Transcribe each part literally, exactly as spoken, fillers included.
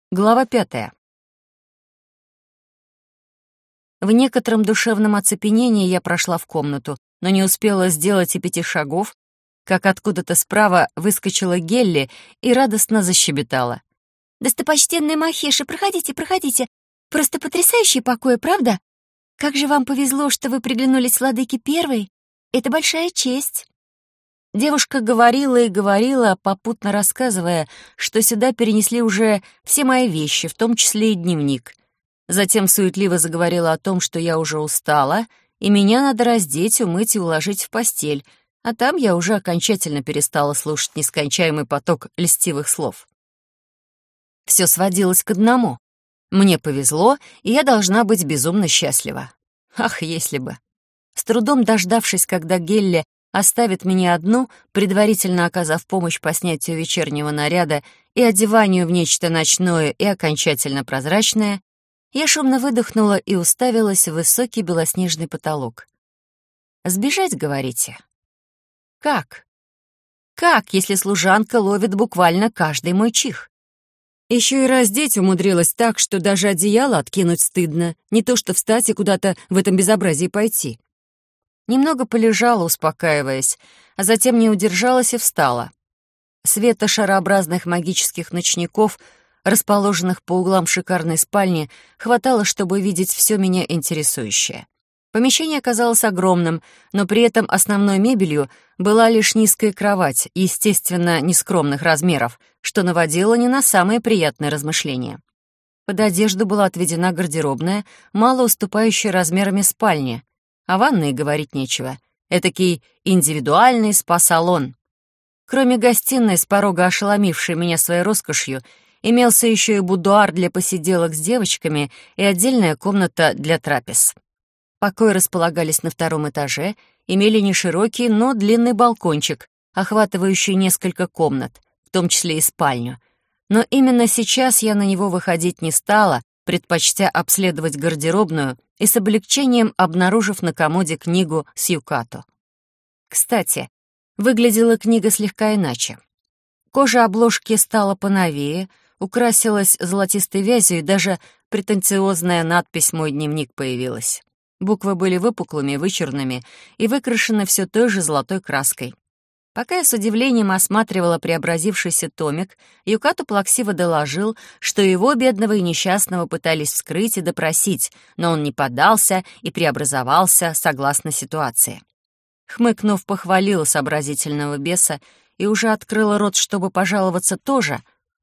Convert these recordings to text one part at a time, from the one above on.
Глава пятая. В некотором душевном оцепенении я прошла в комнату, но не успела сделать и пяти шагов, как откуда-то справа выскочила Гелли и радостно защебетала. «Достопочтенная Махеша, проходите, проходите. Просто потрясающие покои, правда? Как же вам повезло, что вы приглянулись владыке первой. Это большая честь». Девушка говорила и говорила, попутно рассказывая, что сюда перенесли уже все мои вещи, в том числе и дневник. Затем суетливо заговорила о том, что я уже устала, и меня надо раздеть, умыть и уложить в постель, а там я уже окончательно перестала слушать нескончаемый поток льстивых слов. Все сводилось к одному. Мне повезло, и я должна быть безумно счастлива. Ах, если бы. С трудом дождавшись, когда Гелли оставит меня одну, предварительно оказав помощь по снятию вечернего наряда и одеванию в нечто ночное и окончательно прозрачное, я шумно выдохнула и уставилась в высокий белоснежный потолок. «Сбежать, говорите? Как? Как, если служанка ловит буквально каждый мой чих? Еще и раздеть умудрилась так, что даже одеяло откинуть стыдно, не то что встать и куда-то в этом безобразии пойти». Немного полежала, успокаиваясь, а затем не удержалась и встала. Света шарообразных магических ночников, расположенных по углам шикарной спальни, хватало, чтобы видеть все меня интересующее. Помещение оказалось огромным, но при этом основной мебелью была лишь низкая кровать, естественно, нескромных размеров, что наводило не на самые приятные размышления. Под одежду была отведена гардеробная, мало уступающая размерами спальни, о ванной говорить нечего. Этакий индивидуальный спа-салон. Кроме гостиной, с порога ошеломившей меня своей роскошью, имелся еще и будуар для посиделок с девочками и отдельная комната для трапез. Покои располагались на втором этаже, имели неширокий, но длинный балкончик, охватывающий несколько комнат, в том числе и спальню. Но именно сейчас я на него выходить не стала, предпочтя обследовать гардеробную и с облегчением обнаружив на комоде книгу с Юкато. Кстати, выглядела книга слегка иначе. Кожа обложки стала поновее, украсилась золотистой вязью, и даже претенциозная надпись «Мой дневник» появилась. Буквы были выпуклыми, вычурными и выкрашены все той же золотой краской. Пока я с удивлением осматривала преобразившийся томик, Юкато плаксиво доложил, что его, бедного и несчастного, пытались вскрыть и допросить, но он не поддался и преобразовался согласно ситуации. Хмыкнув, похвалила сообразительного беса и уже открыла рот, чтобы пожаловаться тоже,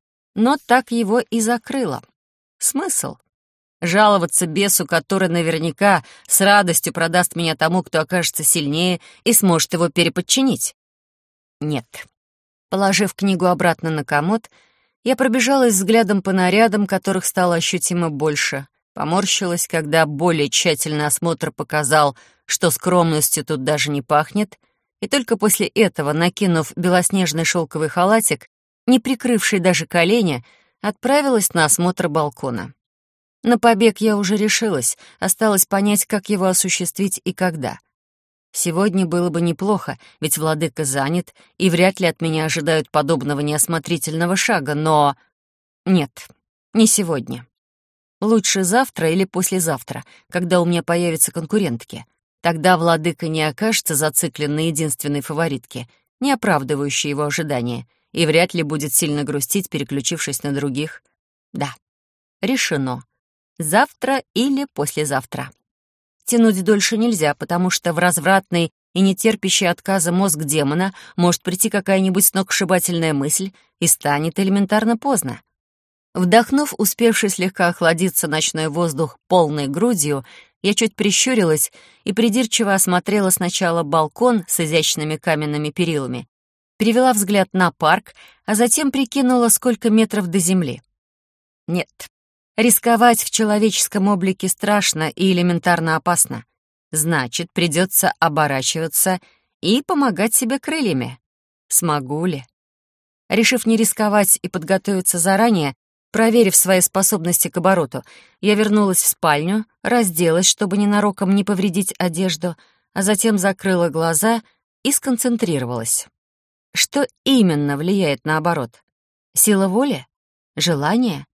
но так его и закрыла. Смысл? Жаловаться бесу, который наверняка с радостью продаст меня тому, кто окажется сильнее и сможет его переподчинить. Нет. Положив книгу обратно на комод, я пробежалась взглядом по нарядам, которых стало ощутимо больше, поморщилась, когда более тщательный осмотр показал, что скромностью тут даже не пахнет, и только после этого, накинув белоснежный шелковый халатик, не прикрывший даже колени, отправилась на осмотр балкона. На побег я уже решилась, осталось понять, как его осуществить и когда. Сегодня было бы неплохо, ведь владыка занят, и вряд ли от меня ожидают подобного неосмотрительного шага, но... Нет, не сегодня. Лучше завтра или послезавтра, когда у меня появятся конкурентки. Тогда владыка не окажется зациклен на единственной фаворитке, не оправдывающей его ожидания, и вряд ли будет сильно грустить, переключившись на других. Да, решено. Завтра или послезавтра. Тянуть дольше нельзя, потому что в развратный и нетерпящий отказа мозг демона может прийти какая-нибудь сногсшибательная мысль, и станет элементарно поздно. Вдохнув успевший слегка охладиться ночной воздух полной грудью, я чуть прищурилась и придирчиво осмотрела сначала балкон с изящными каменными перилами, перевела взгляд на парк, а затем прикинула, сколько метров до земли. Нет. Рисковать в человеческом облике страшно и элементарно опасно. Значит, придется оборачиваться и помогать себе крыльями. Смогу ли? Решив не рисковать и подготовиться заранее, проверив свои способности к обороту, я вернулась в спальню, разделась, чтобы ненароком не повредить одежду, а затем закрыла глаза и сконцентрировалась. Что именно влияет на оборот? Сила воли? Желание?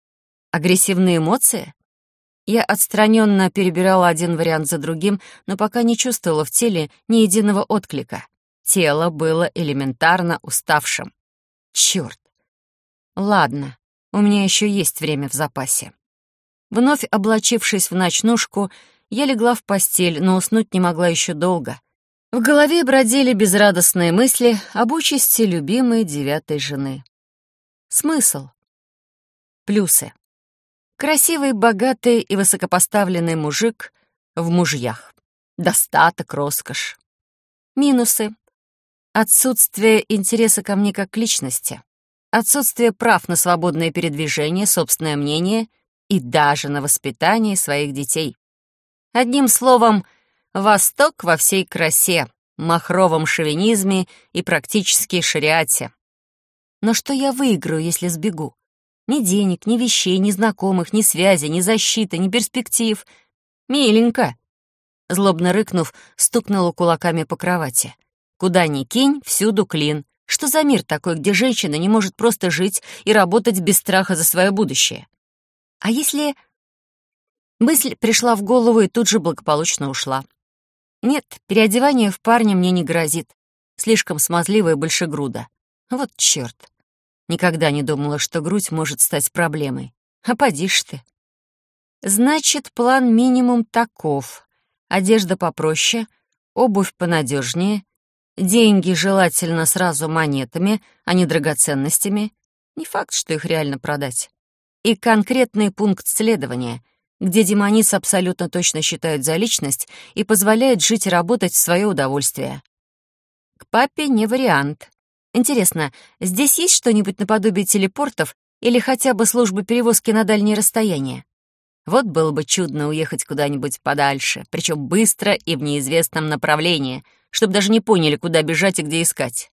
Агрессивные эмоции? Я отстраненно перебирала один вариант за другим, но пока не чувствовала в теле ни единого отклика. Тело было элементарно уставшим. Чёрт. Ладно, у меня еще есть время в запасе. Вновь облачившись в ночнушку, я легла в постель, но уснуть не могла еще долго. В голове бродили безрадостные мысли об участи любимой девятой жены. Смысл. Плюсы. Красивый, богатый и высокопоставленный мужик в мужьях. Достаток, роскошь. Минусы. Отсутствие интереса ко мне как к личности. Отсутствие прав на свободное передвижение, собственное мнение и даже на воспитание своих детей. Одним словом, Восток во всей красе, махровом шовинизме и практически шариате. Но что я выиграю, если сбегу? Ни денег, ни вещей, ни знакомых, ни связи, ни защиты, ни перспектив. Миленько. Злобно рыкнув, стукнула кулаками по кровати. Куда ни кинь, всюду клин. Что за мир такой, где женщина не может просто жить и работать без страха за свое будущее? А если... Мысль пришла в голову и тут же благополучно ушла. Нет, переодевание в парня мне не грозит. Слишком смазливая большегруда. Вот чёрт. Никогда не думала, что грудь может стать проблемой. А поди ж ты. Значит, план минимум таков. Одежда попроще, обувь понадежнее, деньги желательно сразу монетами, а не драгоценностями. Не факт, что их реально продать. И конкретный пункт следования — где демониц абсолютно точно считают за личность и позволяет жить и работать в свое удовольствие. К папе не вариант. Интересно, здесь есть что-нибудь наподобие телепортов или хотя бы службы перевозки на дальние расстояния? Вот было бы чудно уехать куда-нибудь подальше, причем быстро и в неизвестном направлении, чтобы даже не поняли, куда бежать и где искать.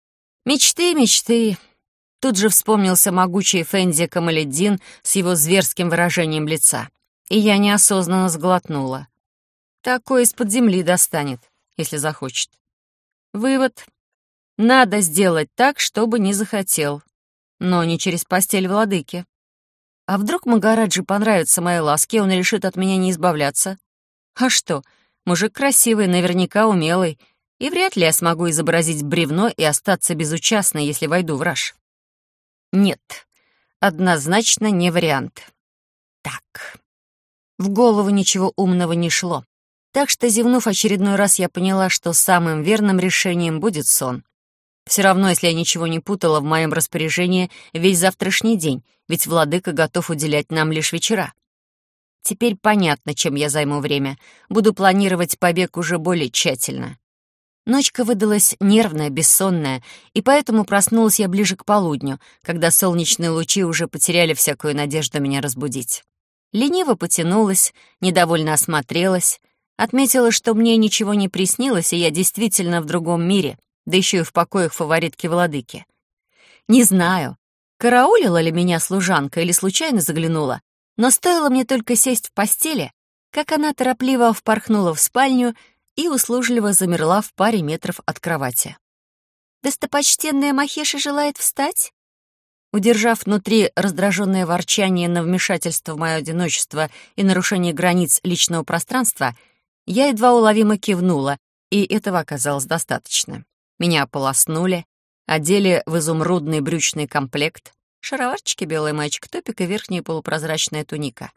Мечты, мечты. Тут же вспомнился могучий Фенди Камаледдин с его зверским выражением лица. И я неосознанно сглотнула. Такой из-под земли достанет, если захочет. Вывод. Надо сделать так, чтобы не захотел. Но не через постель владыки. А вдруг Магараджи понравятся мои ласки, и он решит от меня не избавляться? А что, мужик красивый, наверняка умелый, и вряд ли я смогу изобразить бревно и остаться безучастной, если войду в раж. Нет, однозначно не вариант. Так... В голову ничего умного не шло. Так что, зевнув очередной раз, я поняла, что самым верным решением будет сон. Все равно, если я ничего не путала, в моем распоряжении весь завтрашний день, ведь владыка готов уделять нам лишь вечера. Теперь понятно, чем я займу время. Буду планировать побег уже более тщательно. Ночка выдалась нервная, бессонная, и поэтому проснулась я ближе к полудню, когда солнечные лучи уже потеряли всякую надежду меня разбудить. Лениво потянулась, недовольно осмотрелась, отметила, что мне ничего не приснилось, и я действительно в другом мире, да еще и в покоях фаворитки-владыки. Не знаю, караулила ли меня служанка или случайно заглянула, но стоило мне только сесть в постели, как она торопливо впорхнула в спальню и услужливо замерла в паре метров от кровати. «Достопочтенная Махеша желает встать?» Удержав внутри раздраженное ворчание на вмешательство в мое одиночество и нарушение границ личного пространства, я едва уловимо кивнула, и этого оказалось достаточно. Меня ополоснули, одели в изумрудный брючный комплект, шароварчики, белый мальчик-топик и верхняя полупрозрачная туника.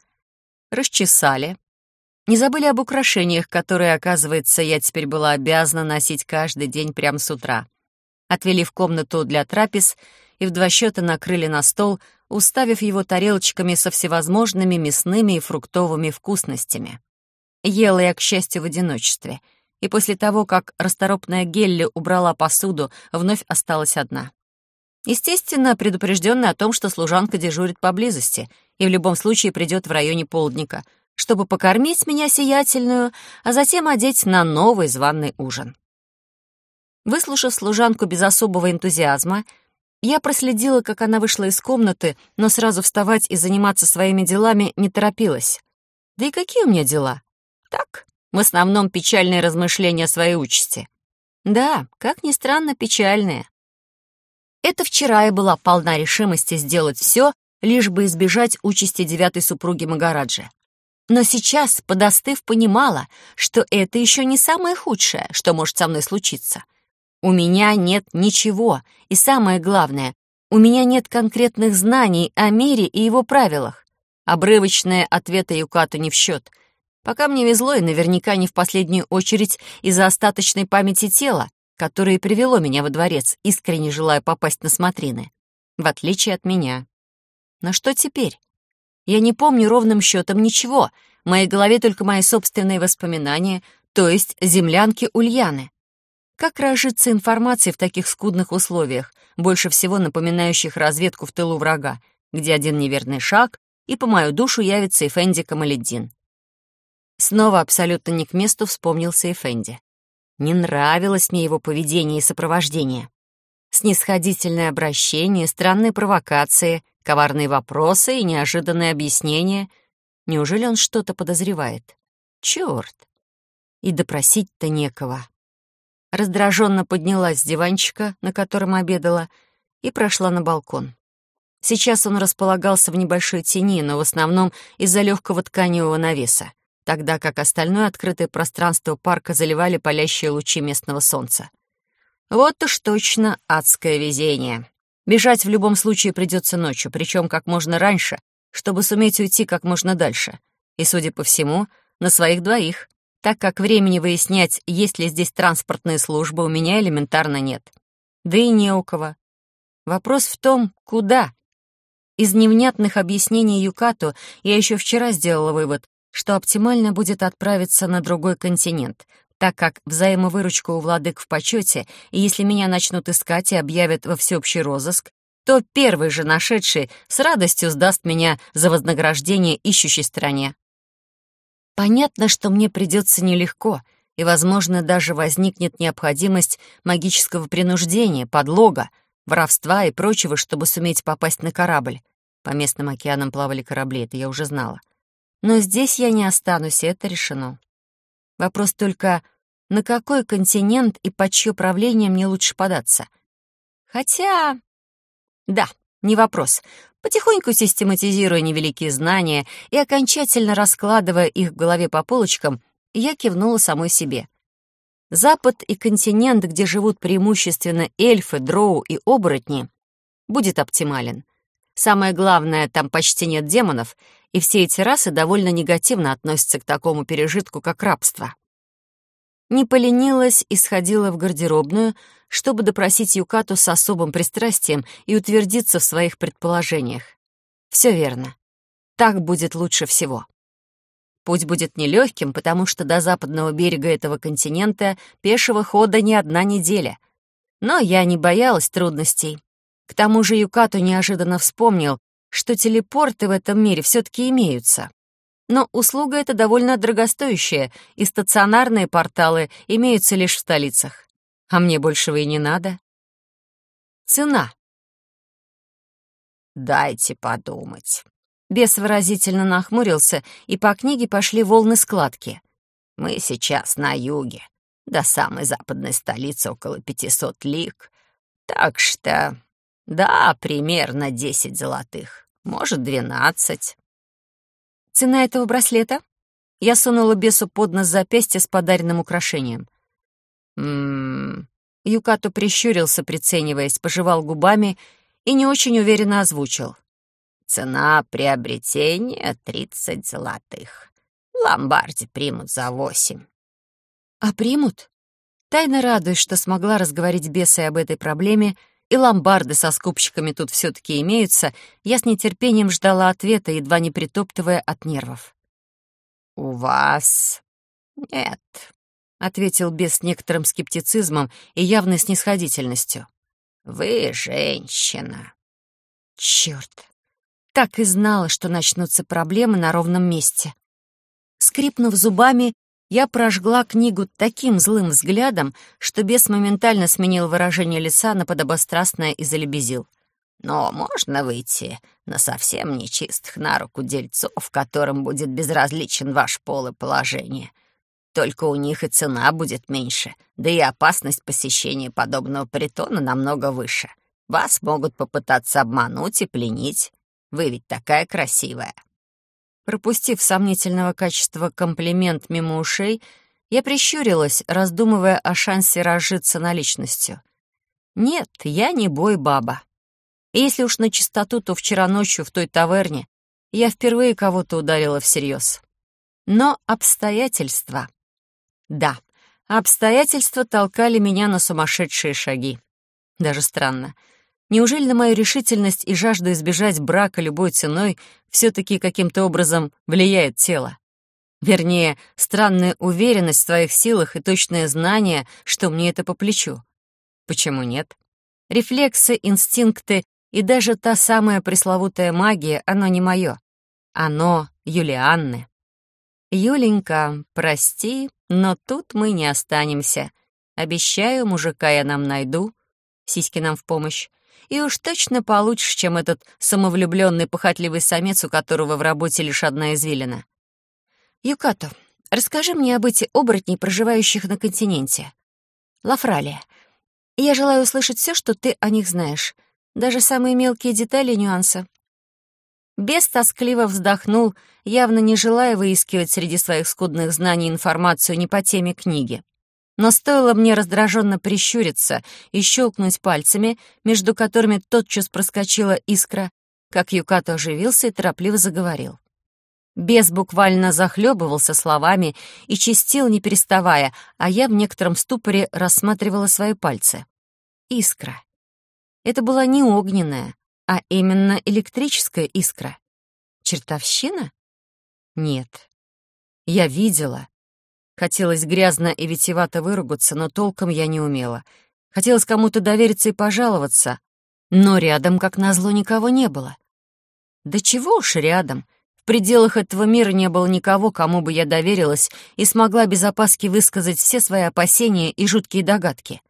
Расчесали. Не забыли об украшениях, которые, оказывается, я теперь была обязана носить каждый день прямо с утра. Отвели в комнату для трапез и в два счета накрыли на стол, уставив его тарелочками со всевозможными мясными и фруктовыми вкусностями. Ела я, к счастью, в одиночестве, и после того, как расторопная Гелли убрала посуду, вновь осталась одна. Естественно, предупрежденная о том, что служанка дежурит поблизости и в любом случае придет в районе полдника, чтобы покормить меня сиятельную, а затем одеть на новый званый ужин. Выслушав служанку без особого энтузиазма, я проследила, как она вышла из комнаты, но сразу вставать и заниматься своими делами не торопилась. Да и какие у меня дела? Так, в основном печальные размышления о своей участи. Да, как ни странно, печальные. Это вчера я была полна решимости сделать все, лишь бы избежать участи девятой супруги Магараджи. Но сейчас, подостыв, понимала, что это еще не самое худшее, что может со мной случиться. У меня нет ничего, и самое главное, у меня нет конкретных знаний о мире и его правилах. Обрывочные ответы Юкату не в счет. Пока мне везло, и наверняка не в последнюю очередь из-за остаточной памяти тела, которое и привело меня во дворец, искренне желая попасть на смотрины. В отличие от меня. Но что теперь? Я не помню ровным счетом ничего. В моей голове только мои собственные воспоминания, то есть землянки Ульяны. Как разжиться информацией в таких скудных условиях, больше всего напоминающих разведку в тылу врага, где один неверный шаг, и по мою душу явится Эфенди Камалетдин? Снова абсолютно не к месту вспомнился Эфенди. Не нравилось мне его поведение и сопровождение. Снисходительное обращение, странные провокации, коварные вопросы и неожиданные объяснения. Неужели он что-то подозревает? Чёрт! И допросить-то некого. Раздраженно поднялась с диванчика, на котором обедала, и прошла на балкон. Сейчас он располагался в небольшой тени, но в основном из-за легкого тканевого навеса, тогда как остальное открытое пространство парка заливали палящие лучи местного солнца. Вот уж точно адское везение. Бежать в любом случае придется ночью, причем как можно раньше, чтобы суметь уйти как можно дальше. И, судя по всему, на своих двоих, так как времени выяснять, есть ли здесь транспортные службы, у меня элементарно нет. Да и не у кого. Вопрос в том, куда. Из невнятных объяснений Юкату я еще вчера сделала вывод, что оптимально будет отправиться на другой континент, так как взаимовыручка у владык в почете, и если меня начнут искать и объявят во всеобщий розыск, то первый же нашедший с радостью сдаст меня за вознаграждение ищущей стороне. Понятно, что мне придется нелегко, и, возможно, даже возникнет необходимость магического принуждения, подлога, воровства и прочего, чтобы суметь попасть на корабль. По местным океанам плавали корабли, это я уже знала. Но здесь я не останусь, и это решено. Вопрос только, на какой континент и под чье правление мне лучше податься? Хотя... Да, не вопрос. Потихоньку систематизируя невеликие знания и окончательно раскладывая их в голове по полочкам, я кивнула самой себе. Запад и континент, где живут преимущественно эльфы, дроу и оборотни, будет оптимален. Самое главное, там почти нет демонов, и все эти расы довольно негативно относятся к такому пережитку, как рабство. Не поленилась и сходила в гардеробную, чтобы допросить Юкату с особым пристрастием и утвердиться в своих предположениях. Все верно. Так будет лучше всего. Путь будет нелегким, потому что до западного берега этого континента пешего хода не одна неделя. Но я не боялась трудностей. К тому же Юкату неожиданно вспомнил, что телепорты в этом мире все-таки имеются. Но услуга эта довольно дорогостоящая, и стационарные порталы имеются лишь в столицах. А мне большего и не надо. Цена. «Дайте подумать». Бес выразительно нахмурился, и по книге пошли волны складки. «Мы сейчас на юге. До самой западной столицы около пятисот лиг. Так что, да, примерно десять золотых, может, двенадцать». «Цена этого браслета?» Я сунула бесу под нос запястье с подаренным украшением. «М-м-м...» Юкату прищурился, прицениваясь, пожевал губами и не очень уверенно озвучил. «Цена приобретения — тридцать золотых. В ломбарде примут за восемь». «А примут?» Тайно радуясь, что смогла разговорить беса об этой проблеме, и ломбарды со скупщиками тут все-таки имеются, я с нетерпением ждала ответа, едва не притоптывая от нервов. «У вас нет», — ответил бес с некоторым скептицизмом и явной снисходительностью. «Вы женщина». Черт! Так и знала, что начнутся проблемы на ровном месте. Скрипнув зубами, я прожгла книгу таким злым взглядом, что бес моментально сменил выражение лица на подобострастное и залебезил. «Но можно выйти на совсем нечистых на руку дельцов, которым будет безразличен ваш пол и положение. Только у них и цена будет меньше, да и опасность посещения подобного притона намного выше. Вас могут попытаться обмануть и пленить. Вы ведь такая красивая». Пропустив сомнительного качества комплимент мимо ушей, я прищурилась, раздумывая о шансе разжиться наличностью. Нет, я не бой-баба. И если уж на чистоту, то вчера ночью в той таверне я впервые кого-то ударила всерьез. Но обстоятельства... Да, обстоятельства толкали меня на сумасшедшие шаги. Даже странно. Неужели на мою решительность и жажду избежать брака любой ценой все-таки каким-то образом влияет тело? Вернее, странная уверенность в своих силах и точное знание, что мне это по плечу. Почему нет? Рефлексы, инстинкты и даже та самая пресловутая магия — оно не мое. Оно Юлианны. Юленька, прости, но тут мы не останемся. Обещаю, мужика я нам найду, сиськи нам в помощь, и уж точно получше, чем этот самовлюбленный похотливый самец, у которого в работе лишь одна извилина. Юкато, расскажи мне об этих оборотней, проживающих на континенте. Лафралия. Я желаю услышать все, что ты о них знаешь, даже самые мелкие детали и нюансы. Бес тоскливо вздохнул, явно не желая выискивать среди своих скудных знаний информацию не по теме книги. Но стоило мне раздраженно прищуриться и щелкнуть пальцами, между которыми тотчас проскочила искра, как Юкато оживился и торопливо заговорил. Бес буквально захлебывался словами и чистил, не переставая, а я в некотором ступоре рассматривала свои пальцы. Искра. Это была не огненная, а именно электрическая искра. Чертовщина? Нет. Я видела. Хотелось грязно и витиевато выругаться, но толком я не умела. Хотелось кому-то довериться и пожаловаться, но рядом, как назло, никого не было. Да чего уж рядом. В пределах этого мира не было никого, кому бы я доверилась и смогла без опаски высказать все свои опасения и жуткие догадки.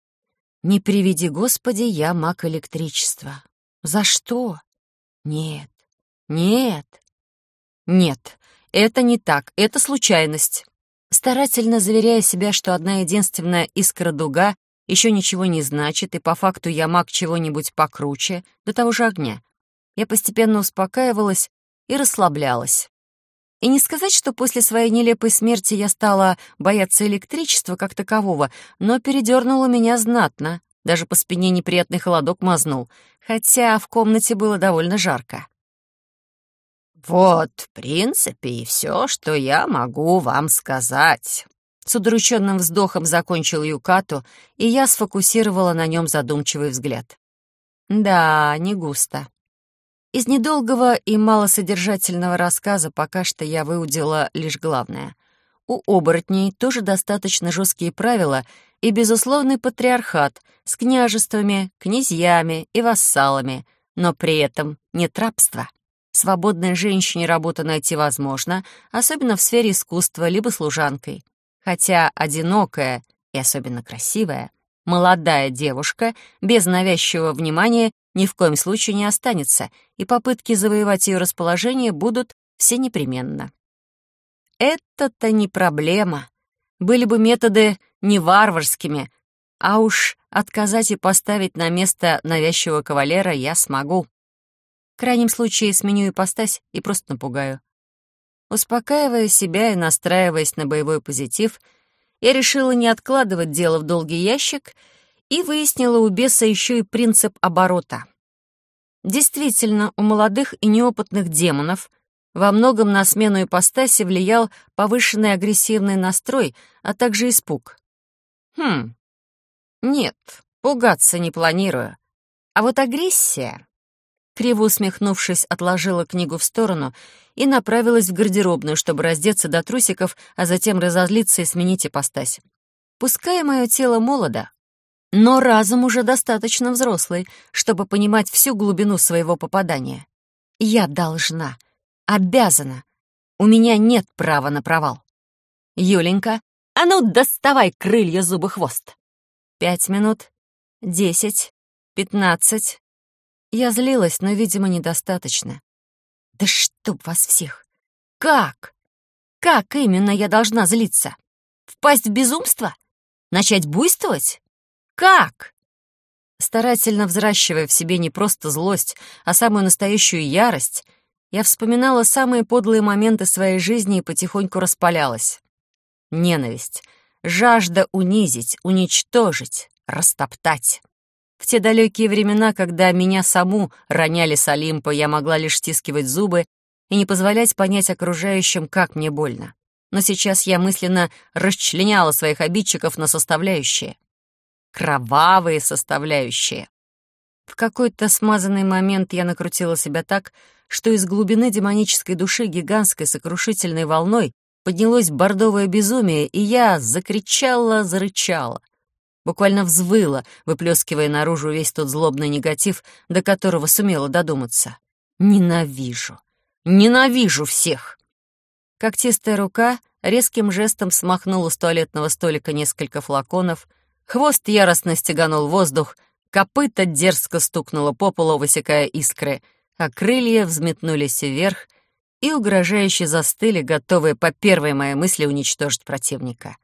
Не приведи, Господи, я маг электричества. За что? Нет, нет, нет, это не так, это случайность. Старательно заверяя себя, что одна единственная искра-дуга еще ничего не значит, и по факту я маг чего-нибудь покруче, до того же огня, я постепенно успокаивалась и расслаблялась. И не сказать, что после своей нелепой смерти я стала бояться электричества как такового, но передернуло меня знатно. Даже по спине неприятный холодок мазнул, хотя в комнате было довольно жарко. «Вот, в принципе, и все, что я могу вам сказать». С удрученным вздохом закончил Юкато, и я сфокусировала на нем задумчивый взгляд. Да, не густо. Из недолгого и малосодержательного рассказа пока что я выудила лишь главное. У оборотней тоже достаточно жесткие правила и безусловный патриархат с княжествами, князьями и вассалами, но при этом нет рабства. Свободной женщине работу найти возможно, особенно в сфере искусства, либо служанкой. Хотя одинокая и особенно красивая, молодая девушка без навязчивого внимания ни в коем случае не останется, и попытки завоевать ее расположение будут все непременно. Это-то не проблема. Были бы методы не варварскими, а уж отказать и поставить на место навязчивого кавалера я смогу. В крайнем случае сменю ипостась и просто напугаю. Успокаивая себя и настраиваясь на боевой позитив, я решила не откладывать дело в долгий ящик и выяснила у беса еще и принцип оборота. Действительно, у молодых и неопытных демонов во многом на смену ипостаси влиял повышенный агрессивный настрой, а также испуг. Хм, нет, пугаться не планирую. А вот агрессия... Криво усмехнувшись, отложила книгу в сторону и направилась в гардеробную, чтобы раздеться до трусиков, а затем разозлиться и сменить ипостась. Пускай мое тело молодо, но разум уже достаточно взрослый, чтобы понимать всю глубину своего попадания. Я должна, обязана. У меня нет права на провал. Юленька, а ну доставай крылья, зубы, хвост. Пять минут, десять, пятнадцать... Я злилась, но, видимо, недостаточно. Да чтоб вас всех! Как? Как именно я должна злиться? Впасть в безумство? Начать буйствовать? Как? Старательно взращивая в себе не просто злость, а самую настоящую ярость, я вспоминала самые подлые моменты своей жизни и потихоньку распалялась. Ненависть, жажда унизить, уничтожить, растоптать. В те далекие времена, когда меня саму роняли с Олимпа, я могла лишь стискивать зубы и не позволять понять окружающим, как мне больно. Но сейчас я мысленно расчленяла своих обидчиков на составляющие. Кровавые составляющие. В какой-то смазанный момент я накрутила себя так, что из глубины демонической души гигантской сокрушительной волной поднялось бордовое безумие, и я закричала, зарычала. Буквально взвыла, выплескивая наружу весь тот злобный негатив, до которого сумела додуматься. Ненавижу. Ненавижу всех! Когтистая рука резким жестом смахнула с туалетного столика несколько флаконов, хвост яростно стеганул воздух, копыта дерзко стукнуло по полу, высекая искры, а крылья взметнулись вверх и угрожающе застыли, готовые по первой моей мысли уничтожить противника.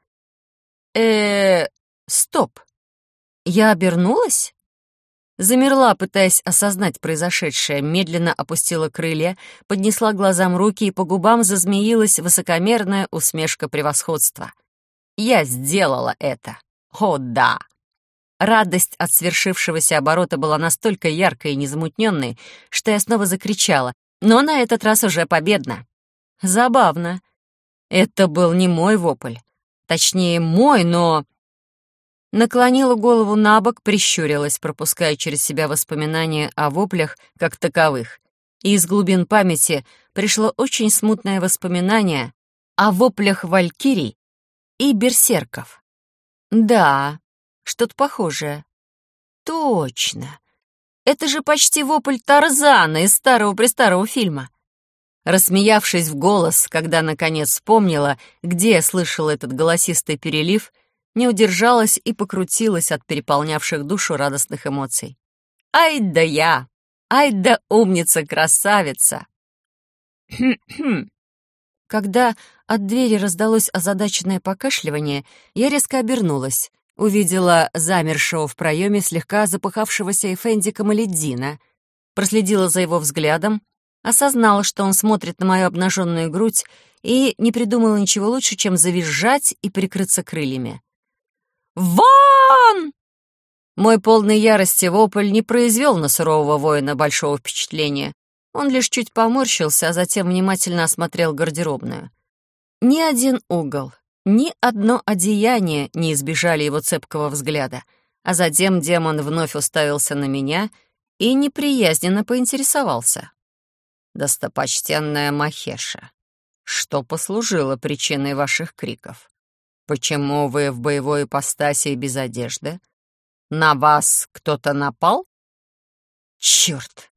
э Стоп! Я обернулась? Замерла, пытаясь осознать произошедшее, медленно опустила крылья, поднесла глазам руки, и по губам зазмеилась высокомерная усмешка превосходства. Я сделала это. О, да! Радость от свершившегося оборота была настолько яркой и незамутненной, что я снова закричала, но на этот раз уже победно. Забавно. Это был не мой вопль. Точнее, мой, но... Наклонила голову на бок, прищурилась, пропуская через себя воспоминания о воплях как таковых. И из глубин памяти пришло очень смутное воспоминание о воплях валькирий и берсерков. Да, что-то похожее. Точно. Это же почти вопль Тарзана из старого-престарого фильма. Рассмеявшись в голос, когда наконец вспомнила, где я слышала этот голосистый перелив, не удержалась и покрутилась от переполнявших душу радостных эмоций. «Ай да я! Ай да умница-красавица!» Хм-хм. Когда от двери раздалось озадаченное покашливание, я резко обернулась, увидела замершего в проеме слегка запыхавшегося Эфенди Камаледдина, проследила за его взглядом, осознала, что он смотрит на мою обнаженную грудь, и не придумала ничего лучше, чем завизжать и прикрыться крыльями. «Вон!» Мой полный ярости вопль не произвел на сурового воина большого впечатления. Он лишь чуть поморщился, а затем внимательно осмотрел гардеробную. Ни один угол, ни одно одеяние не избежали его цепкого взгляда, а затем демон вновь уставился на меня и неприязненно поинтересовался. «Достопочтенная Махеша, что послужило причиной ваших криков? Почему вы в боевой ипостаси и без одежды? На вас кто-то напал?» «Черт!